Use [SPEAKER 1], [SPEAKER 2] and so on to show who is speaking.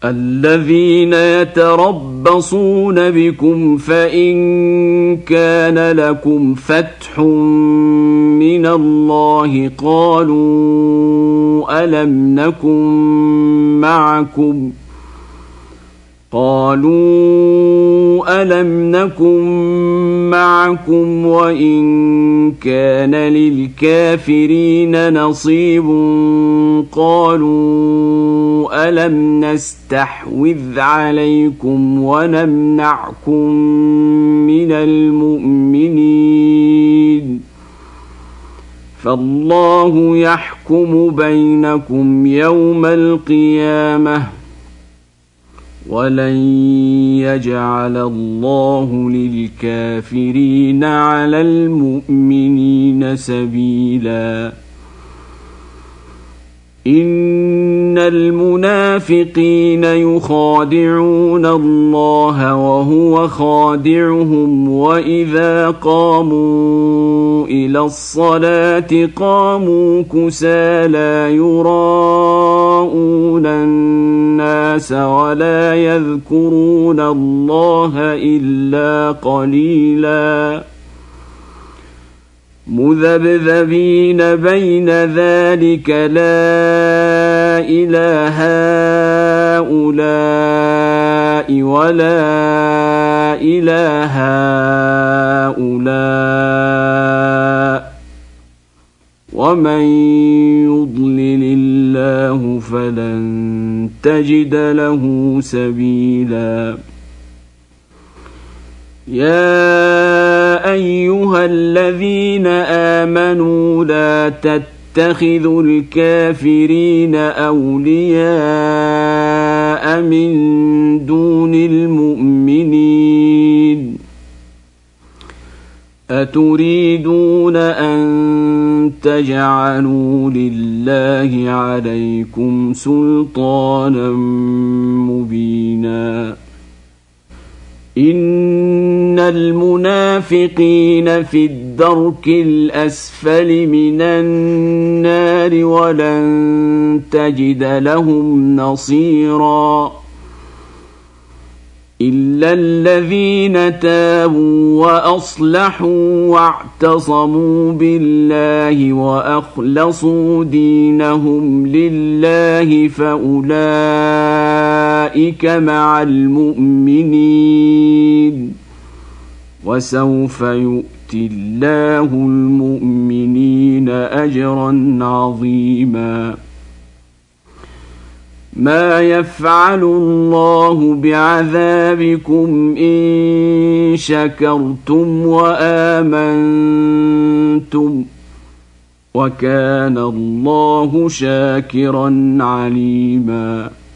[SPEAKER 1] الذين يتربصون بكم فإن كان لكم فتح من الله قالوا ألم نكن معكم وإن كان للكافرين نصيب قالوا ألم نستحوذ عليكم ونمنعكم من المؤمنين فالله يحكم بينكم يوم القيامة ولن يجعل الله للكافرين على المؤمنين سبيلا إن المنافقين يخادعون الله وهو خادعهم وإذا قاموا إلى الصلاة قاموا كسالى يراءون الناس ولا يذكرون الله إلا قليلا مذبذبين بين ذلك لا إله هؤلاء ولا إله هؤلاء ومن يضلل الله فلن تجد له سبيلا يا أيها الذين آمنوا لا تتخذوا الكافرين أولياء من دون المؤمنين أتريدون أن تجعلوا لله عليكم سلطانا مبينا إن المنافقين في الدرك الأسفل من النار ولن تجد لهم نصيرا إلا الذين تابوا وأصلحوا واعتصموا بالله وأخلصوا دينهم لله فأولئك مع المؤمنين وسوف يؤتي الله المؤمنين أجرا عظيما ما يفعل الله بعذابكم إن شكرتم وآمنتم وكان الله شاكرا عليما